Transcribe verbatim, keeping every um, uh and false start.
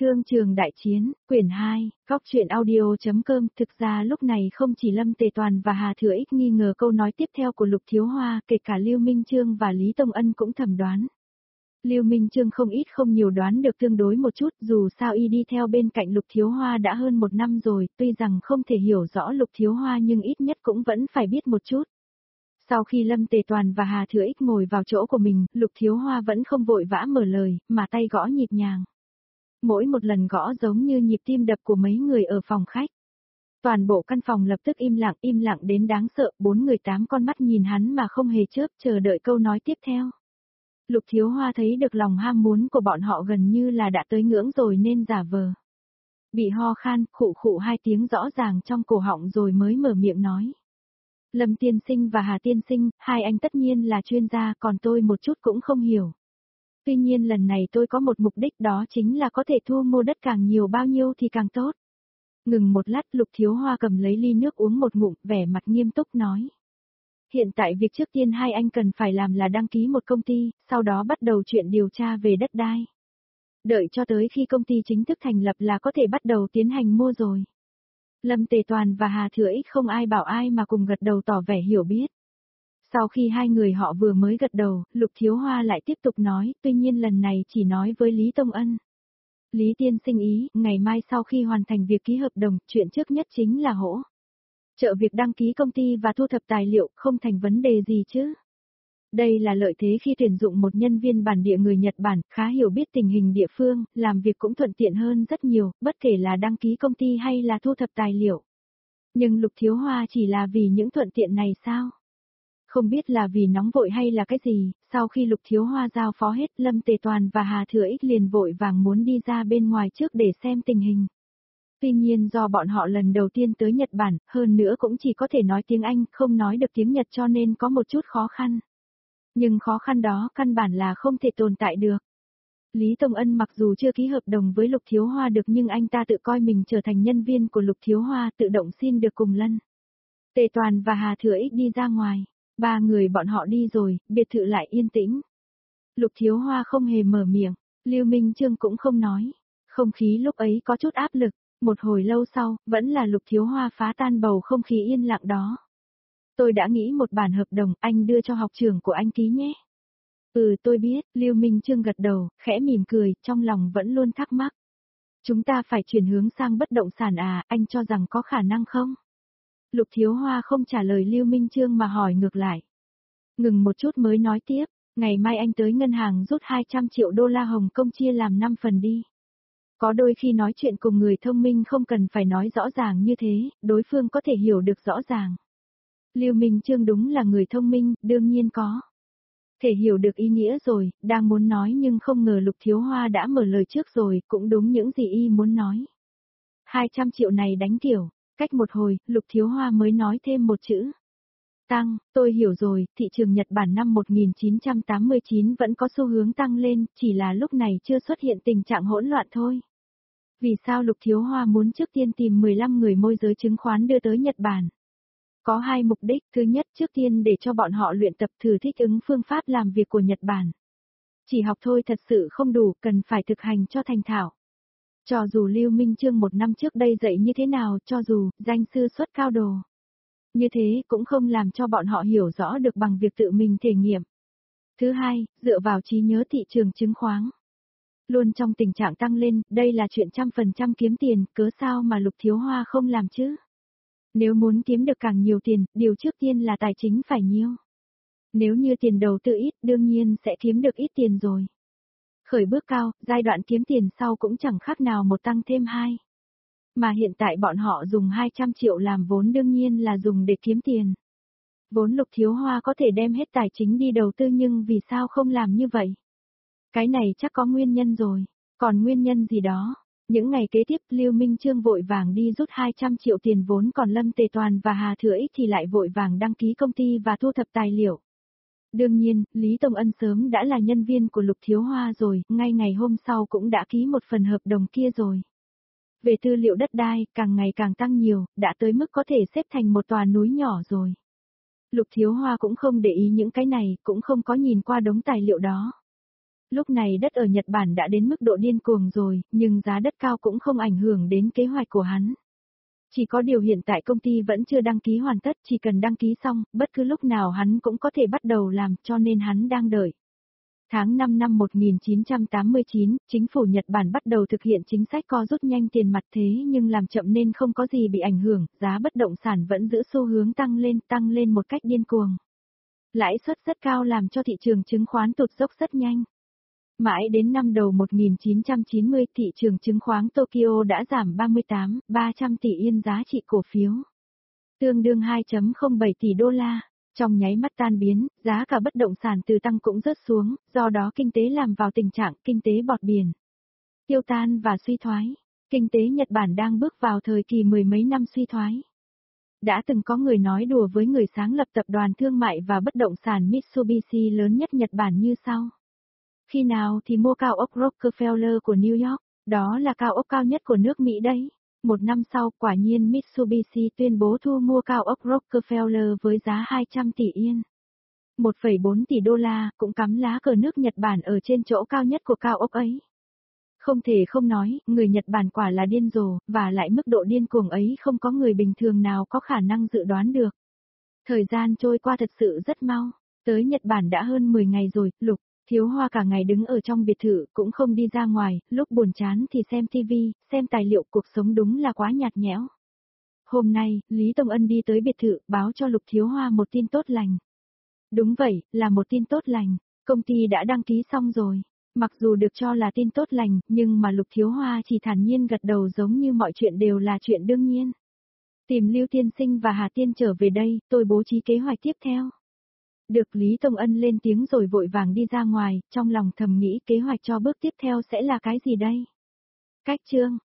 Thương trường đại chiến, quyển hai, góc truyện audio.com. Thực ra lúc này không chỉ Lâm Tề Toàn và Hà Thừa Ích nghi ngờ câu nói tiếp theo của Lục Thiếu Hoa, kể cả Lưu Minh Chương và Lý Tông Ân cũng thầm đoán. Lưu Minh Chương không ít không nhiều đoán được tương đối một chút, dù sao y đi theo bên cạnh Lục Thiếu Hoa đã hơn một năm rồi, tuy rằng không thể hiểu rõ Lục Thiếu Hoa nhưng ít nhất cũng vẫn phải biết một chút. Sau khi Lâm Tề Toàn và Hà Thừa Ích ngồi vào chỗ của mình, Lục Thiếu Hoa vẫn không vội vã mở lời, mà tay gõ nhịp nhàng. Mỗi một lần gõ giống như nhịp tim đập của mấy người ở phòng khách. Toàn bộ căn phòng lập tức im lặng, im lặng đến đáng sợ, bốn người tám con mắt nhìn hắn mà không hề chớp, chờ đợi câu nói tiếp theo. Lục Thiếu Hoa thấy được lòng ham muốn của bọn họ gần như là đã tới ngưỡng rồi nên giả vờ. Bị ho khan, khụ khụ hai tiếng rõ ràng trong cổ họng rồi mới mở miệng nói. Lâm tiên sinh và Hà tiên sinh, hai anh tất nhiên là chuyên gia, còn tôi một chút cũng không hiểu. Tuy nhiên lần này tôi có một mục đích, đó chính là có thể thu mua đất càng nhiều bao nhiêu thì càng tốt. Ngừng một lát, Lục Thiếu Hoa cầm lấy ly nước uống một ngụm, vẻ mặt nghiêm túc nói. Hiện tại việc trước tiên hai anh cần phải làm là đăng ký một công ty, sau đó bắt đầu chuyện điều tra về đất đai. Đợi cho tới khi công ty chính thức thành lập là có thể bắt đầu tiến hành mua rồi. Lâm Tề Toàn và Hà Thừa Ích không ai bảo ai mà cùng gật đầu tỏ vẻ hiểu biết. Sau khi hai người họ vừa mới gật đầu, Lục Thiếu Hoa lại tiếp tục nói, tuy nhiên lần này chỉ nói với Lý Tông Ân. Lý tiên sinh ý, ngày mai sau khi hoàn thành việc ký hợp đồng, chuyện trước nhất chính là hỗ trợ việc đăng ký công ty và thu thập tài liệu, không thành vấn đề gì chứ. Đây là lợi thế khi tuyển dụng một nhân viên bản địa người Nhật Bản, khá hiểu biết tình hình địa phương, làm việc cũng thuận tiện hơn rất nhiều, bất kể là đăng ký công ty hay là thu thập tài liệu. Nhưng Lục Thiếu Hoa chỉ là vì những thuận tiện này sao? Không biết là vì nóng vội hay là cái gì, sau khi Lục Thiếu Hoa giao phó hết, Lâm Tề Toàn và Hà Thừa Ích liền vội vàng muốn đi ra bên ngoài trước để xem tình hình. Tuy nhiên do bọn họ lần đầu tiên tới Nhật Bản, hơn nữa cũng chỉ có thể nói tiếng Anh, không nói được tiếng Nhật cho nên có một chút khó khăn. Nhưng khó khăn đó căn bản là không thể tồn tại được. Lý Tông Ân mặc dù chưa ký hợp đồng với Lục Thiếu Hoa được nhưng anh ta tự coi mình trở thành nhân viên của Lục Thiếu Hoa, tự động xin được cùng Lân Tề Toàn và Hà Thừa Ích đi ra ngoài. Ba người bọn họ đi rồi, biệt thự lại yên tĩnh. Lục Thiếu Hoa không hề mở miệng, Lưu Minh Chương cũng không nói. Không khí lúc ấy có chút áp lực, một hồi lâu sau, vẫn là Lục Thiếu Hoa phá tan bầu không khí yên lặng đó. Tôi đã nghĩ một bản hợp đồng, anh đưa cho học trưởng của anh ký nhé. Ừ tôi biết, Lưu Minh Chương gật đầu, khẽ mỉm cười, trong lòng vẫn luôn thắc mắc. Chúng ta phải chuyển hướng sang bất động sản à, anh cho rằng có khả năng không? Lục Thiếu Hoa không trả lời Lưu Minh Chương mà hỏi ngược lại. Ngừng một chút mới nói tiếp, ngày mai anh tới ngân hàng rút hai trăm triệu đô la Hồng Kông chia làm năm phần đi. Có đôi khi nói chuyện cùng người thông minh không cần phải nói rõ ràng như thế, đối phương có thể hiểu được rõ ràng. Lưu Minh Chương đúng là người thông minh, đương nhiên có thể hiểu được ý nghĩa rồi, đang muốn nói nhưng không ngờ Lục Thiếu Hoa đã mở lời trước rồi, cũng đúng những gì y muốn nói. hai trăm triệu này đánh kiểu. Cách một hồi, Lục Thiếu Hoa mới nói thêm một chữ. Tăng, tôi hiểu rồi, thị trường Nhật Bản năm một nghìn chín trăm tám mươi chín vẫn có xu hướng tăng lên, chỉ là lúc này chưa xuất hiện tình trạng hỗn loạn thôi. Vì sao Lục Thiếu Hoa muốn trước tiên tìm mười lăm người môi giới chứng khoán đưa tới Nhật Bản? Có hai mục đích, thứ nhất trước tiên để cho bọn họ luyện tập thử thích ứng phương pháp làm việc của Nhật Bản. Chỉ học thôi thật sự không đủ, cần phải thực hành cho thành thạo. Cho dù Lưu Minh Chương một năm trước đây dạy như thế nào, cho dù danh sư xuất cao đồ. Như thế cũng không làm cho bọn họ hiểu rõ được bằng việc tự mình thể nghiệm. Thứ hai, dựa vào trí nhớ thị trường chứng khoán. Luôn trong tình trạng tăng lên, đây là chuyện trăm phần trăm kiếm tiền, cớ sao mà Lục Thiếu Hoa không làm chứ? Nếu muốn kiếm được càng nhiều tiền, điều trước tiên là tài chính phải nhiều. Nếu như tiền đầu tư ít, đương nhiên sẽ kiếm được ít tiền rồi. Khởi bước cao, giai đoạn kiếm tiền sau cũng chẳng khác nào một tăng thêm hai. Mà hiện tại bọn họ dùng hai trăm triệu làm vốn đương nhiên là dùng để kiếm tiền. Vốn Lục Thiếu Hoa có thể đem hết tài chính đi đầu tư nhưng vì sao không làm như vậy? Cái này chắc có nguyên nhân rồi, còn nguyên nhân gì đó? Những ngày kế tiếp Lưu Minh Chương vội vàng đi rút hai trăm triệu tiền vốn còn Lâm Tề Toàn và Hà Thừa Ích thì lại vội vàng đăng ký công ty và thu thập tài liệu. Đương nhiên, Lý Tông Ân sớm đã là nhân viên của Lục Thiếu Hoa rồi, ngay ngày hôm sau cũng đã ký một phần hợp đồng kia rồi. Về tư liệu đất đai, càng ngày càng tăng nhiều, đã tới mức có thể xếp thành một tòa núi nhỏ rồi. Lục Thiếu Hoa cũng không để ý những cái này, cũng không có nhìn qua đống tài liệu đó. Lúc này đất ở Nhật Bản đã đến mức độ điên cuồng rồi, nhưng giá đất cao cũng không ảnh hưởng đến kế hoạch của hắn. Chỉ có điều hiện tại công ty vẫn chưa đăng ký hoàn tất, chỉ cần đăng ký xong, bất cứ lúc nào hắn cũng có thể bắt đầu làm, cho nên hắn đang đợi. Tháng năm năm một nghìn chín trăm tám mươi chín, chính phủ Nhật Bản bắt đầu thực hiện chính sách co rút nhanh tiền mặt thế nhưng làm chậm nên không có gì bị ảnh hưởng, giá bất động sản vẫn giữ xu hướng tăng lên, tăng lên một cách điên cuồng. Lãi suất rất cao làm cho thị trường chứng khoán tụt dốc rất nhanh. Mãi đến năm đầu một nghìn chín trăm chín mươi, thị trường chứng khoán Tokyo đã giảm ba mươi tám phẩy ba trăm tỷ yên giá trị cổ phiếu. Tương đương hai phẩy không bảy tỷ đô la. Trong nháy mắt tan biến, giá cả bất động sản từ tăng cũng rớt xuống, do đó kinh tế làm vào tình trạng kinh tế bọt biển. Tiêu tan và suy thoái. Kinh tế Nhật Bản đang bước vào thời kỳ mười mấy năm suy thoái. Đã từng có người nói đùa với người sáng lập tập đoàn thương mại và bất động sản Mitsubishi lớn nhất Nhật Bản như sau. Khi nào thì mua cao ốc Rockefeller của New York, đó là cao ốc cao nhất của nước Mỹ đấy. Một năm sau, quả nhiên Mitsubishi tuyên bố thu mua cao ốc Rockefeller với giá hai trăm tỷ yên. một phẩy bốn tỷ đô la, cũng cắm lá cờ nước Nhật Bản ở trên chỗ cao nhất của cao ốc ấy. Không thể không nói, người Nhật Bản quả là điên rồ, và lại mức độ điên cuồng ấy không có người bình thường nào có khả năng dự đoán được. Thời gian trôi qua thật sự rất mau, tới Nhật Bản đã hơn mười ngày rồi, Lục. Thiếu Hoa cả ngày đứng ở trong biệt thự, cũng không đi ra ngoài, lúc buồn chán thì xem tivi, xem tài liệu, cuộc sống đúng là quá nhạt nhẽo. Hôm nay, Lý Tông Ân đi tới biệt thự, báo cho Lục Thiếu Hoa một tin tốt lành. Đúng vậy, là một tin tốt lành, công ty đã đăng ký xong rồi. Mặc dù được cho là tin tốt lành, nhưng mà Lục Thiếu Hoa chỉ thản nhiên gật đầu giống như mọi chuyện đều là chuyện đương nhiên. Tìm Lưu Tiên Sinh và Hà Tiên trở về đây, tôi bố trí kế hoạch tiếp theo. Được Lý Tông Ân lên tiếng rồi vội vàng đi ra ngoài, trong lòng thầm nghĩ kế hoạch cho bước tiếp theo sẽ là cái gì đây? Cách chương